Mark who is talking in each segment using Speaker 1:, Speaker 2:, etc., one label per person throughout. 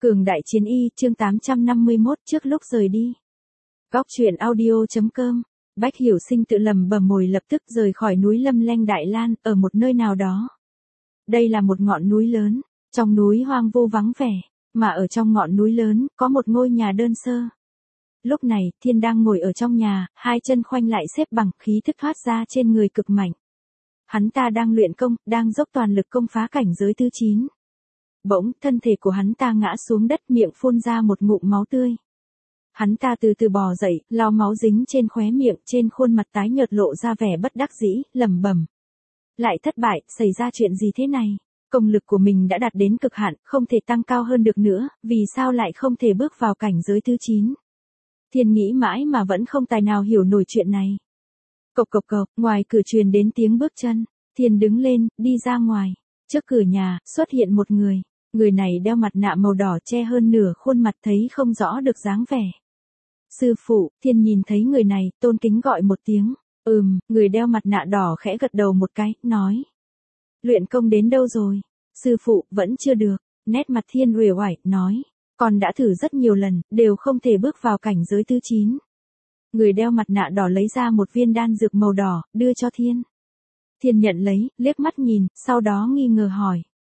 Speaker 1: Cường đại chiến y, chương 851, trước lúc rời đi. Góc truyện audio.com. Bách Hiểu Sinh tự lầm bầm mồi lập tức rời khỏi núi Lâm Lanh Đại Lan, ở một nơi nào đó. Đây là một ngọn núi lớn, trong núi hoang vu vắng vẻ, mà ở trong ngọn núi lớn, có một ngôi nhà đơn sơ. Lúc này, Thiên đang ngồi ở trong nhà, hai chân khoanh lại xếp bằng, khí thức thoát ra trên người cực mạnh. Hắn ta đang luyện công, đang dốc toàn lực công phá cảnh giới thứ 9. Bỗng, thân thể của hắn ta ngã xuống đất, miệng phun ra một ngụm máu tươi. Hắn ta từ từ bò dậy, lau máu dính trên khóe miệng, trên khuôn mặt tái nhợt lộ ra vẻ bất đắc dĩ, lẩm bẩm. Lại thất bại, xảy ra chuyện gì thế này? Công lực của mình đã đạt đến cực hạn, không thể tăng cao hơn được nữa, vì sao lại không thể bước vào cảnh giới thứ 9? Thiên nghĩ mãi mà vẫn không tài nào hiểu nổi chuyện này. Cộc cộc cộc, ngoài cửa truyền đến tiếng bước chân. Thiên đứng lên, đi ra ngoài. Trước cửa nhà, xuất hiện một người. Người này đeo mặt nạ màu đỏ che hơn nửa khuôn mặt, thấy không rõ được dáng vẻ. Sư phụ, Thiên nhìn thấy người này, tôn kính gọi một tiếng. Người đeo mặt nạ đỏ khẽ gật đầu một cái, nói. Luyện công đến đâu rồi? Sư phụ, vẫn chưa được. Nét mặt Thiên uể oải, nói. Con đã thử rất nhiều lần, đều không thể bước vào cảnh giới thứ 9. Người đeo mặt nạ đỏ lấy ra một viên đan dược màu đỏ, đưa cho Thiên. Thiên nhận lấy, liếc mắt nhìn, sau đó nghi ngờ hỏi.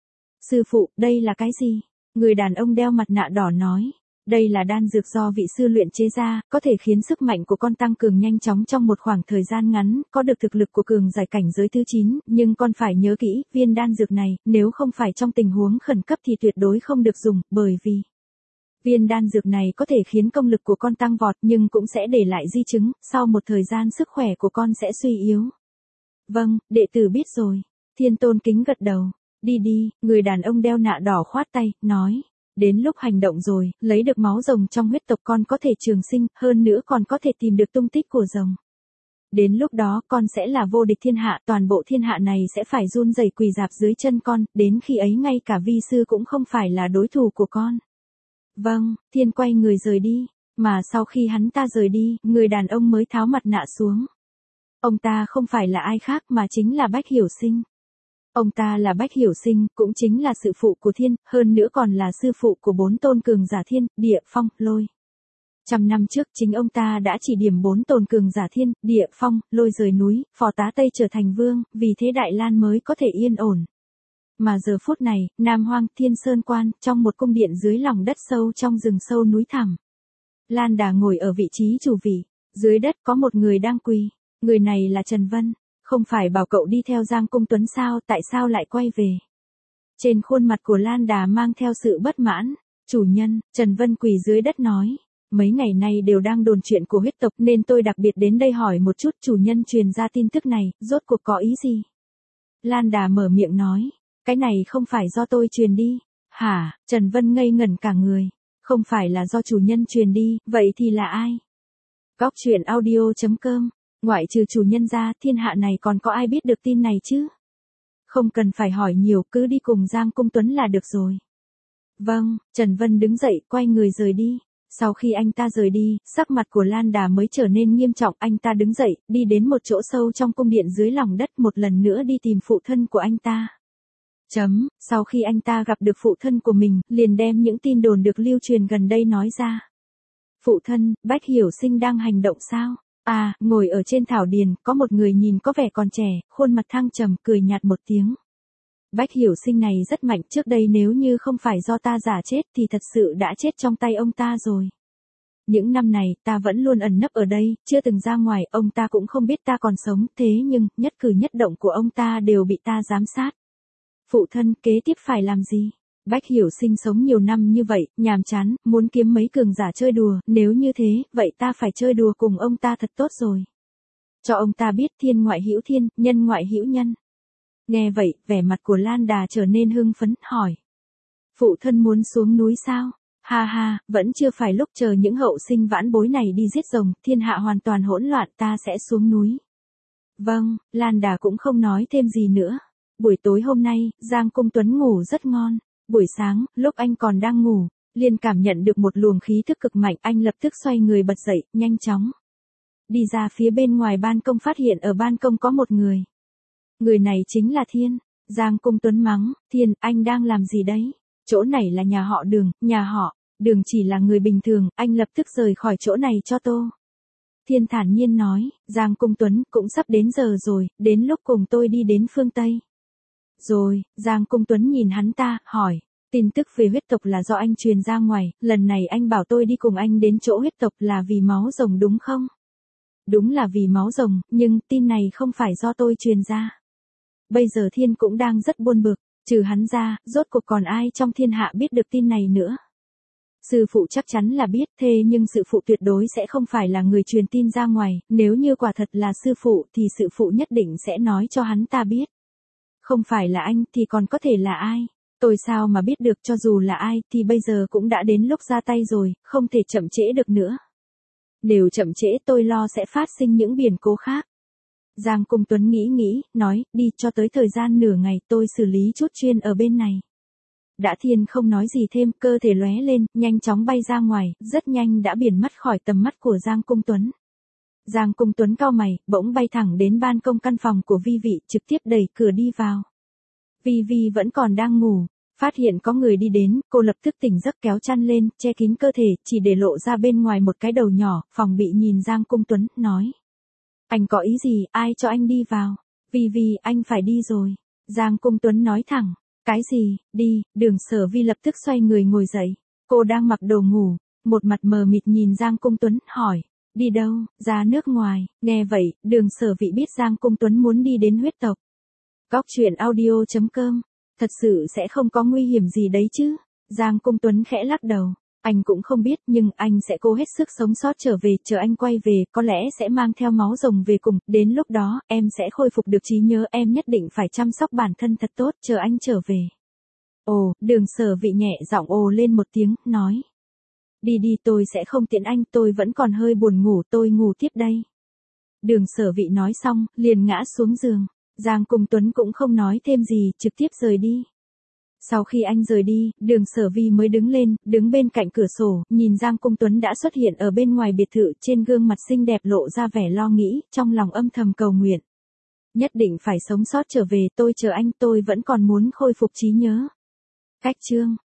Speaker 1: Sư phụ, đây là cái gì? Người đàn ông đeo mặt nạ đỏ nói. Đây là đan dược do vị sư luyện chế ra, có thể khiến sức mạnh của con tăng cường nhanh chóng trong một khoảng thời gian ngắn, có được thực lực của cường giải cảnh giới thứ 9, nhưng con phải nhớ kỹ, viên đan dược này, nếu không phải trong tình huống khẩn cấp thì tuyệt đối không được dùng, bởi vì viên đan dược này có thể khiến công lực của con tăng vọt nhưng cũng sẽ để lại di chứng, sau một thời gian sức khỏe của con sẽ suy yếu. Vâng, đệ tử biết rồi. Thiên tôn kính gật đầu. Đi đi, người đàn ông đeo nạ đỏ khoát tay, nói. Đến lúc hành động rồi, lấy được máu rồng trong huyết tộc con có thể trường sinh, hơn nữa còn có thể tìm được tung tích của rồng. Đến lúc đó con sẽ là vô địch thiên hạ, toàn bộ thiên hạ này sẽ phải run rẩy quỳ rạp dưới chân con, đến khi ấy ngay cả vi sư cũng không phải là đối thủ của con. Vâng, Thiên quay người rời đi, mà sau khi hắn ta rời đi, người đàn ông mới tháo mặt nạ xuống. Ông ta không phải là ai khác mà chính là Bách Hiểu Sinh. Ông ta là Bách Hiểu Sinh, cũng chính là sư phụ của Thiên, hơn nữa còn là sư phụ của 4 tôn cường giả Thiên, Địa, Phong, Lôi. 100 năm trước chính ông ta đã chỉ điểm 4 tôn cường giả Thiên, Địa, Phong, Lôi rời núi, phò tá Tây trở thành vương, vì thế Đại Lan mới có thể yên ổn. Mà giờ phút này, Nam Hoang, Thiên Sơn Quan, trong một cung điện dưới lòng đất sâu trong rừng sâu núi thẳm. Lan Đà ngồi ở vị trí chủ vị, dưới đất có một người đang quỳ. Người này là Trần Vân. Không phải bảo cậu đi theo Giang Cung Tuấn sao, tại sao lại quay về? Trên khuôn mặt của Lan Đà mang theo sự bất mãn. Chủ nhân, Trần Vân quỳ dưới đất nói. Mấy ngày nay đều đang đồn chuyện của huyết tộc nên tôi đặc biệt đến đây hỏi một chút chủ nhân truyền ra tin tức này, rốt cuộc có ý gì? Lan Đà mở miệng nói. Cái này không phải do tôi truyền đi. Hả? Trần Vân ngây ngẩn cả người. Không phải là do chủ nhân truyền đi, vậy thì là ai? Góc truyện audio.com. Ngoại trừ chủ nhân ra, thiên hạ này còn có ai biết được tin này chứ? Không cần phải hỏi nhiều, cứ đi cùng Giang Cung Tuấn là được rồi. Vâng, Trần Vân đứng dậy, quay người rời đi. Sau khi anh ta rời đi, sắc mặt của Lan Đà mới trở nên nghiêm trọng, anh ta đứng dậy, đi đến một chỗ sâu trong cung điện dưới lòng đất, một lần nữa đi tìm phụ thân của anh ta. Sau khi anh ta gặp được phụ thân của mình, liền đem những tin đồn được lưu truyền gần đây nói ra. Phụ thân, Bách Hiểu Sinh đang hành động sao? Ngồi ở trên thảo điền, có một người nhìn có vẻ còn trẻ, khuôn mặt thăng trầm, cười nhạt một tiếng. Bách Hiểu Sinh này rất mạnh, trước đây nếu như không phải do ta giả chết thì thật sự đã chết trong tay ông ta rồi. Những năm này, ta vẫn luôn ẩn nấp ở đây, chưa từng ra ngoài, ông ta cũng không biết ta còn sống, thế nhưng, nhất cử nhất động của ông ta đều bị ta giám sát. Phụ thân, kế tiếp phải làm gì? Bách Hiểu Sinh sống nhiều năm như vậy, nhàm chán, muốn kiếm mấy cường giả chơi đùa, nếu như thế, vậy ta phải chơi đùa cùng ông ta thật tốt rồi. Cho ông ta biết thiên ngoại hữu thiên, nhân ngoại hữu nhân. Nghe vậy, vẻ mặt của Lan Đà trở nên hưng phấn, hỏi. Phụ thân muốn xuống núi sao? Ha ha, vẫn chưa phải lúc, chờ những hậu sinh vãn bối này đi giết rồng, thiên hạ hoàn toàn hỗn loạn, ta sẽ xuống núi. Vâng, Lan Đà cũng không nói thêm gì nữa. Buổi tối hôm nay, Giang Cung Tuấn ngủ rất ngon. Buổi sáng, lúc anh còn đang ngủ, liền cảm nhận được một luồng khí thức cực mạnh, anh lập tức xoay người bật dậy, nhanh chóng. Đi ra phía bên ngoài ban công, phát hiện ở ban công có một người. Người này chính là Thiên. Giang Cung Tuấn mắng, Thiên, anh đang làm gì đấy? Chỗ này là nhà họ Đường, nhà họ Đường chỉ là người bình thường, anh lập tức rời khỏi chỗ này cho Tô Thiên thản nhiên nói, Giang Cung Tuấn cũng sắp đến giờ rồi, đến lúc cùng tôi đi đến phương Tây. Rồi, Giang Cung Tuấn nhìn hắn ta, hỏi, tin tức về huyết tộc là do anh truyền ra ngoài, lần này anh bảo tôi đi cùng anh đến chỗ huyết tộc là vì máu rồng đúng không? Đúng là vì máu rồng, nhưng tin này không phải do tôi truyền ra. Bây giờ Thiên cũng đang rất buồn bực, trừ hắn ra, rốt cuộc còn ai trong thiên hạ biết được tin này nữa. Sư phụ chắc chắn là biết, thế nhưng sư phụ tuyệt đối sẽ không phải là người truyền tin ra ngoài, nếu như quả thật là sư phụ thì sư phụ nhất định sẽ nói cho hắn ta biết. Không phải là anh thì còn có thể là ai? Tôi sao mà biết được, cho dù là ai thì bây giờ cũng đã đến lúc ra tay rồi, không thể chậm trễ được nữa. Nếu chậm trễ tôi lo sẽ phát sinh những biến cố khác. Giang Cung Tuấn nghĩ, nói, đi cho tới thời gian nửa ngày tôi xử lý chút chuyện ở bên này. Đã Thiên không nói gì thêm, cơ thể lóe lên, nhanh chóng bay ra ngoài, rất nhanh đã biến mất khỏi tầm mắt của Giang Cung Tuấn. Giang Cung Tuấn cau mày, bỗng bay thẳng đến ban công căn phòng của Vi Vi, trực tiếp đẩy cửa đi vào. Vi Vi vẫn còn đang ngủ, phát hiện có người đi đến, cô lập tức tỉnh giấc kéo chăn lên, che kín cơ thể, chỉ để lộ ra bên ngoài một cái đầu nhỏ, phòng bị nhìn Giang Cung Tuấn, nói. Anh có ý gì, ai cho anh đi vào? Vi Vi, anh phải đi rồi. Giang Cung Tuấn nói thẳng. Cái gì, đi, Đường Sở Vi lập tức xoay người ngồi dậy. Cô đang mặc đồ ngủ, một mặt mờ mịt nhìn Giang Cung Tuấn, hỏi. Đi đâu, ra nước ngoài, nghe vậy, Đường Sở Vi biết Giang Cung Tuấn muốn đi đến huyết tộc. Góc truyện audio.com, thật sự sẽ không có nguy hiểm gì đấy chứ? Giang Cung Tuấn khẽ lắc đầu. Anh cũng không biết nhưng anh sẽ cố hết sức sống sót trở về, chờ anh quay về, có lẽ sẽ mang theo máu rồng về cùng, đến lúc đó, em sẽ khôi phục được trí nhớ, em nhất định phải chăm sóc bản thân thật tốt, chờ anh trở về. Ồ, Đường Sở Vi nhẹ giọng ồ lên một tiếng, nói. Đi đi, tôi sẽ không tiễn anh, tôi vẫn còn hơi buồn ngủ, tôi ngủ tiếp đây. Đường Sở Vi nói xong, liền ngã xuống giường. Giang Cung Tuấn cũng không nói thêm gì, trực tiếp rời đi. Sau khi anh rời đi, Đường Sở Vi mới đứng lên, đứng bên cạnh cửa sổ, nhìn Giang Cung Tuấn đã xuất hiện ở bên ngoài biệt thự, trên gương mặt xinh đẹp lộ ra vẻ lo nghĩ, trong lòng âm thầm cầu nguyện. Nhất định phải sống sót trở về, tôi chờ anh, tôi vẫn còn muốn khôi phục trí nhớ. Cách chương